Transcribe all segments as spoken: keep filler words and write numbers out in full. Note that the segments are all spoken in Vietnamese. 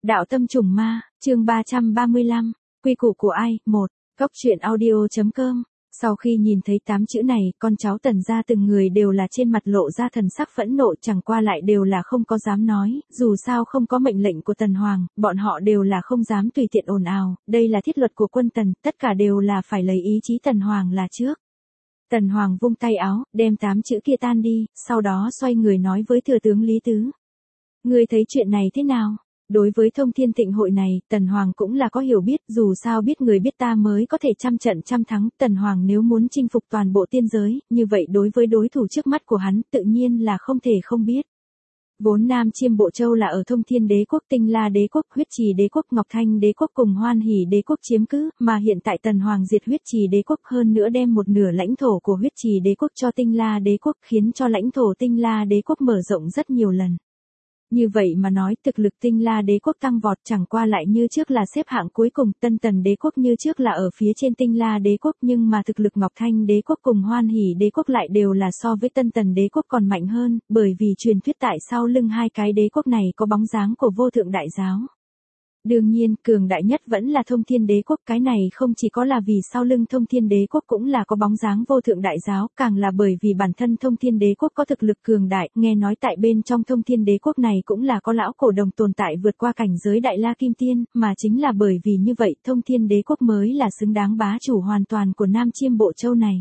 Đạo tâm trùng ma, chương ba trăm ba mươi lăm, quy củ của ai, một, Cốc truyện audio.com. Sau khi nhìn thấy tám chữ này, con cháu Tần gia từng người đều là trên mặt lộ ra thần sắc phẫn nộ, chẳng qua lại đều là không có dám nói, dù sao không có mệnh lệnh của Tần Hoàng, bọn họ đều là không dám tùy tiện ồn ào, đây là thiết luật của quân Tần, tất cả đều là phải lấy ý chí Tần Hoàng là trước. Tần Hoàng vung tay áo, đem tám chữ kia tan đi, sau đó xoay người nói với thừa tướng Lý Tứ. Ngươi thấy chuyện này thế nào? Đối với Thông Thiên Thịnh hội này, Tần Hoàng cũng là có hiểu biết, dù sao biết người biết ta mới có thể trăm trận trăm thắng, Tần Hoàng nếu muốn chinh phục toàn bộ tiên giới, như vậy đối với đối thủ trước mắt của hắn, tự nhiên là không thể không biết. Vốn Nam Chiêm Bộ Châu là ở Thông Thiên Đế quốc, Tinh La Đế quốc, Huyết Trì Đế quốc, Ngọc Thanh Đế quốc cùng Hoan Hỷ Đế quốc chiếm cứ, mà hiện tại Tần Hoàng diệt Huyết Trì Đế quốc, hơn nữa đem một nửa lãnh thổ của Huyết Trì Đế quốc cho Tinh La Đế quốc, khiến cho lãnh thổ Tinh La Đế quốc mở rộng rất nhiều lần. Như vậy mà nói, thực lực Tinh La Đế quốc tăng vọt, chẳng qua lại như trước là xếp hạng cuối cùng, Tân Tần Đế quốc như trước là ở phía trên Tinh La Đế quốc, nhưng mà thực lực Ngọc Thanh Đế quốc cùng Hoan Hỷ Đế quốc lại đều là so với Tân Tần Đế quốc còn mạnh hơn, bởi vì truyền thuyết tại sau lưng hai cái đế quốc này có bóng dáng của vô thượng đại giáo. Đương nhiên, cường đại nhất vẫn là Thông Thiên Đế quốc, cái này không chỉ có là vì sau lưng Thông Thiên Đế quốc cũng là có bóng dáng vô thượng đại giáo, càng là bởi vì bản thân Thông Thiên Đế quốc có thực lực cường đại, nghe nói tại bên trong Thông Thiên Đế quốc này cũng là có lão cổ đồng tồn tại vượt qua cảnh giới Đại La Kim Tiên, mà chính là bởi vì như vậy, Thông Thiên Đế quốc mới là xứng đáng bá chủ hoàn toàn của Nam Chiêm Bộ Châu này.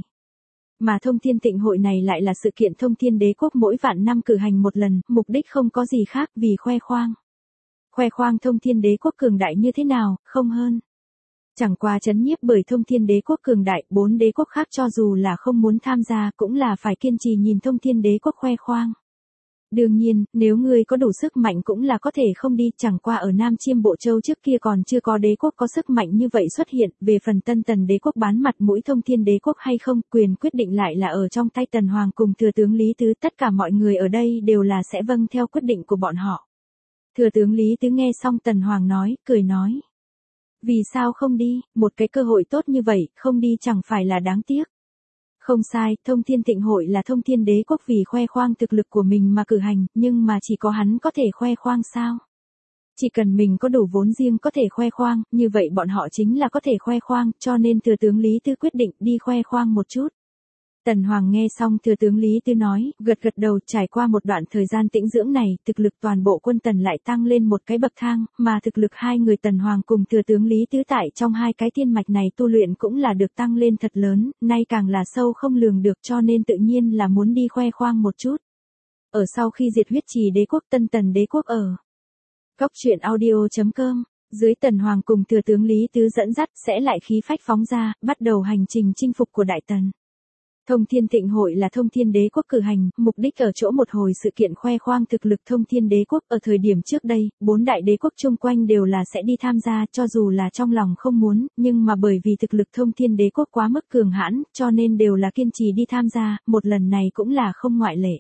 Mà Thông Thiên Thịnh hội này lại là sự kiện Thông Thiên Đế quốc mỗi vạn năm cử hành một lần, mục đích không có gì khác vì khoe khoang. Khoe khoang Thông Thiên Đế quốc cường đại như thế nào, không hơn. Chẳng qua chấn nhiếp bởi Thông Thiên Đế quốc cường đại, bốn đế quốc khác cho dù là không muốn tham gia cũng là phải kiên trì nhìn Thông Thiên Đế quốc khoe khoang. Đương nhiên, nếu ngươi có đủ sức mạnh cũng là có thể không đi, chẳng qua ở Nam Chiêm Bộ Châu trước kia còn chưa có đế quốc có sức mạnh như vậy xuất hiện, về phần Tân Tần Đế quốc bán mặt mũi Thông Thiên Đế quốc hay không, quyền quyết định lại là ở trong tay Tần Hoàng cùng thừa tướng Lý Tứ, tất cả mọi người ở đây đều là sẽ vâng theo quyết định của bọn họ. Thừa tướng Lý Tứ nghe xong Tần Hoàng nói, cười nói. Vì sao không đi, một cái cơ hội tốt như vậy, không đi chẳng phải là đáng tiếc. Không sai, Thông Thiên Thịnh hội là Thông Thiên Đế quốc vì khoe khoang thực lực của mình mà cử hành, nhưng mà chỉ có hắn có thể khoe khoang sao? Chỉ cần mình có đủ vốn riêng có thể khoe khoang, như vậy bọn họ chính là có thể khoe khoang, cho nên thừa tướng Lý Tứ quyết định đi khoe khoang một chút. Tần Hoàng nghe xong thừa tướng Lý Tứ nói, gật gật đầu, trải qua một đoạn thời gian tĩnh dưỡng này, thực lực toàn bộ quân Tần lại tăng lên một cái bậc thang, mà thực lực hai người Tần Hoàng cùng thừa tướng Lý Tứ tại trong hai cái thiên mạch này tu luyện cũng là được tăng lên thật lớn, nay càng là sâu không lường được, cho nên tự nhiên là muốn đi khoe khoang một chút. Ở sau khi diệt Huyết Trì Đế quốc, Tân Tần Đế quốc ở Cốc truyện audio.com, dưới Tần Hoàng cùng thừa tướng Lý Tứ dẫn dắt sẽ lại khí phách phóng ra, bắt đầu hành trình chinh phục của Đại Tần. Thông Thiên Thịnh hội là Thông Thiên Đế quốc cử hành, mục đích ở chỗ một hồi sự kiện khoe khoang thực lực Thông Thiên Đế quốc, ở thời điểm trước đây, bốn đại đế quốc chung quanh đều là sẽ đi tham gia, cho dù là trong lòng không muốn, nhưng mà bởi vì thực lực Thông Thiên Đế quốc quá mức cường hãn, cho nên đều là kiên trì đi tham gia, một lần này cũng là không ngoại lệ.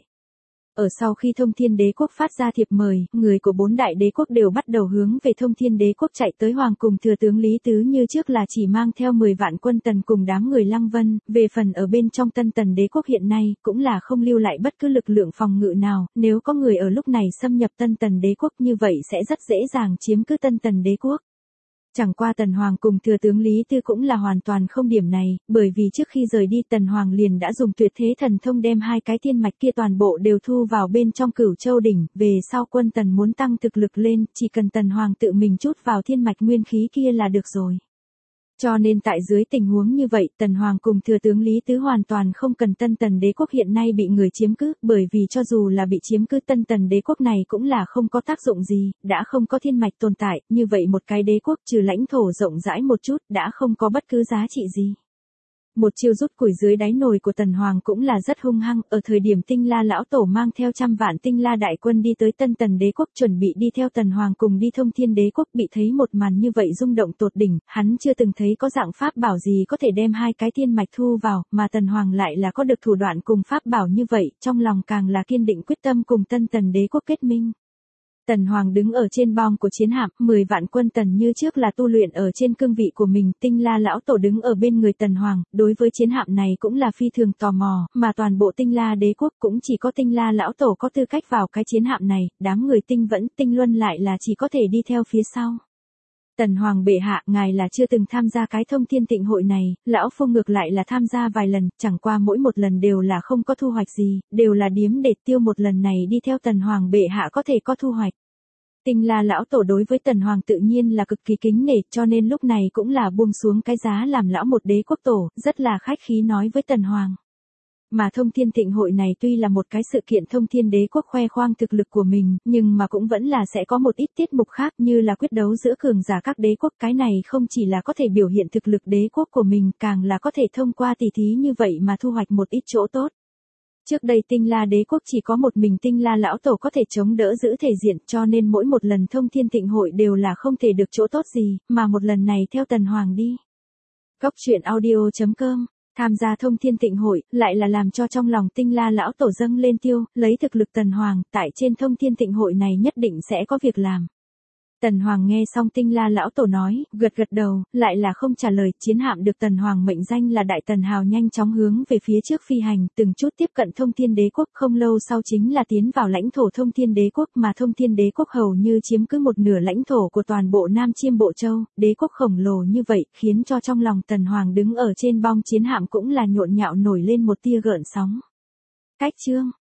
Ở sau khi Thông Thiên Đế quốc phát ra thiệp mời, người của bốn đại đế quốc đều bắt đầu hướng về Thông Thiên Đế quốc chạy tới. Hoàng cùng thừa tướng Lý Tứ như trước là chỉ mang theo mười vạn quân Tần cùng đám người Lăng Vân, về phần ở bên trong Tân Tần Đế quốc hiện nay, cũng là không lưu lại bất cứ lực lượng phòng ngự nào, nếu có người ở lúc này xâm nhập Tân Tần Đế quốc như vậy sẽ rất dễ dàng chiếm cứ Tân Tần Đế quốc. Chẳng qua Tần Hoàng cùng thừa tướng Lý Tư cũng là hoàn toàn không điểm này, bởi vì trước khi rời đi Tần Hoàng liền đã dùng tuyệt thế thần thông đem hai cái thiên mạch kia toàn bộ đều thu vào bên trong Cửu Châu đỉnh, về sau quân Tần muốn tăng thực lực lên, chỉ cần Tần Hoàng tự mình chút vào thiên mạch nguyên khí kia là được rồi. Cho nên tại dưới tình huống như vậy, Tần Hoàng cùng thừa tướng Lý Tứ hoàn toàn không cần Tân Tần Đế quốc hiện nay bị người chiếm cứ, bởi vì cho dù là bị chiếm cứ Tân Tần Đế quốc này cũng là không có tác dụng gì, đã không có thiên mạch tồn tại, như vậy một cái đế quốc trừ lãnh thổ rộng rãi một chút, đã không có bất cứ giá trị gì. Một chiêu rút củi dưới đáy nồi của Tần Hoàng cũng là rất hung hăng, ở thời điểm Tinh La lão tổ mang theo trăm vạn Tinh La đại quân đi tới Tân Tần Đế quốc chuẩn bị đi theo Tần Hoàng cùng đi Thông Thiên Đế quốc, bị thấy một màn như vậy rung động tột đỉnh, hắn chưa từng thấy có dạng pháp bảo gì có thể đem hai cái thiên mạch thu vào, mà Tần Hoàng lại là có được thủ đoạn cùng pháp bảo như vậy, trong lòng càng là kiên định quyết tâm cùng Tân Tần Đế quốc kết minh. Tần Hoàng đứng ở trên bong của chiến hạm, mười vạn quân Tần như trước là tu luyện ở trên cương vị của mình, Tinh La lão tổ đứng ở bên người Tần Hoàng, đối với chiến hạm này cũng là phi thường tò mò, mà toàn bộ Tinh La đế quốc cũng chỉ có Tinh La lão tổ có tư cách vào cái chiến hạm này, đám người Tinh Vẫn, Tinh Luân lại là chỉ có thể đi theo phía sau. Tần Hoàng bệ hạ, ngài là chưa từng tham gia cái thông thiên tịnh hội này, lão phu ngược lại là tham gia vài lần, chẳng qua mỗi một lần đều là không có thu hoạch gì, đều là điếm để tiêu, một lần này đi theo Tần Hoàng bệ hạ có thể có thu hoạch. Tinh La lão tổ đối với Tần Hoàng tự nhiên là cực kỳ kính nể, cho nên lúc này cũng là buông xuống cái giá làm lão một đế quốc tổ, rất là khách khí nói với Tần Hoàng. Mà thông thiên tịnh hội này tuy là một cái sự kiện thông thiên đế quốc khoe khoang thực lực của mình, nhưng mà cũng vẫn là sẽ có một ít tiết mục khác như là quyết đấu giữa cường giả các đế quốc. Cái này không chỉ là có thể biểu hiện thực lực đế quốc của mình, càng là có thể thông qua tỷ thí như vậy mà thu hoạch một ít chỗ tốt. Trước đây Tinh La đế quốc chỉ có một mình Tinh La lão tổ có thể chống đỡ giữ thể diện, cho nên mỗi một lần thông thiên tịnh hội đều là không thể được chỗ tốt gì, mà một lần này theo Tần Hoàng đi. Cốc truyện audio chấm com. Tham gia thông thiên tịnh hội, lại là làm cho trong lòng Tinh La lão tổ dâng lên tiêu, lấy thực lực Tần Hoàng, tại trên thông thiên tịnh hội này nhất định sẽ có việc làm. Tần Hoàng nghe xong Tinh La lão tổ nói, gật gật đầu, lại là không trả lời. Chiến hạm được Tần Hoàng mệnh danh là Đại Tần Hào nhanh chóng hướng về phía trước phi hành, từng chút tiếp cận thông thiên đế quốc, không lâu sau chính là tiến vào lãnh thổ thông thiên đế quốc, mà thông thiên đế quốc hầu như chiếm cứ một nửa lãnh thổ của toàn bộ Nam Chiêm Bộ Châu. Đế quốc khổng lồ như vậy, khiến cho trong lòng Tần Hoàng đứng ở trên bong chiến hạm cũng là nhộn nhạo nổi lên một tia gợn sóng. Cách chương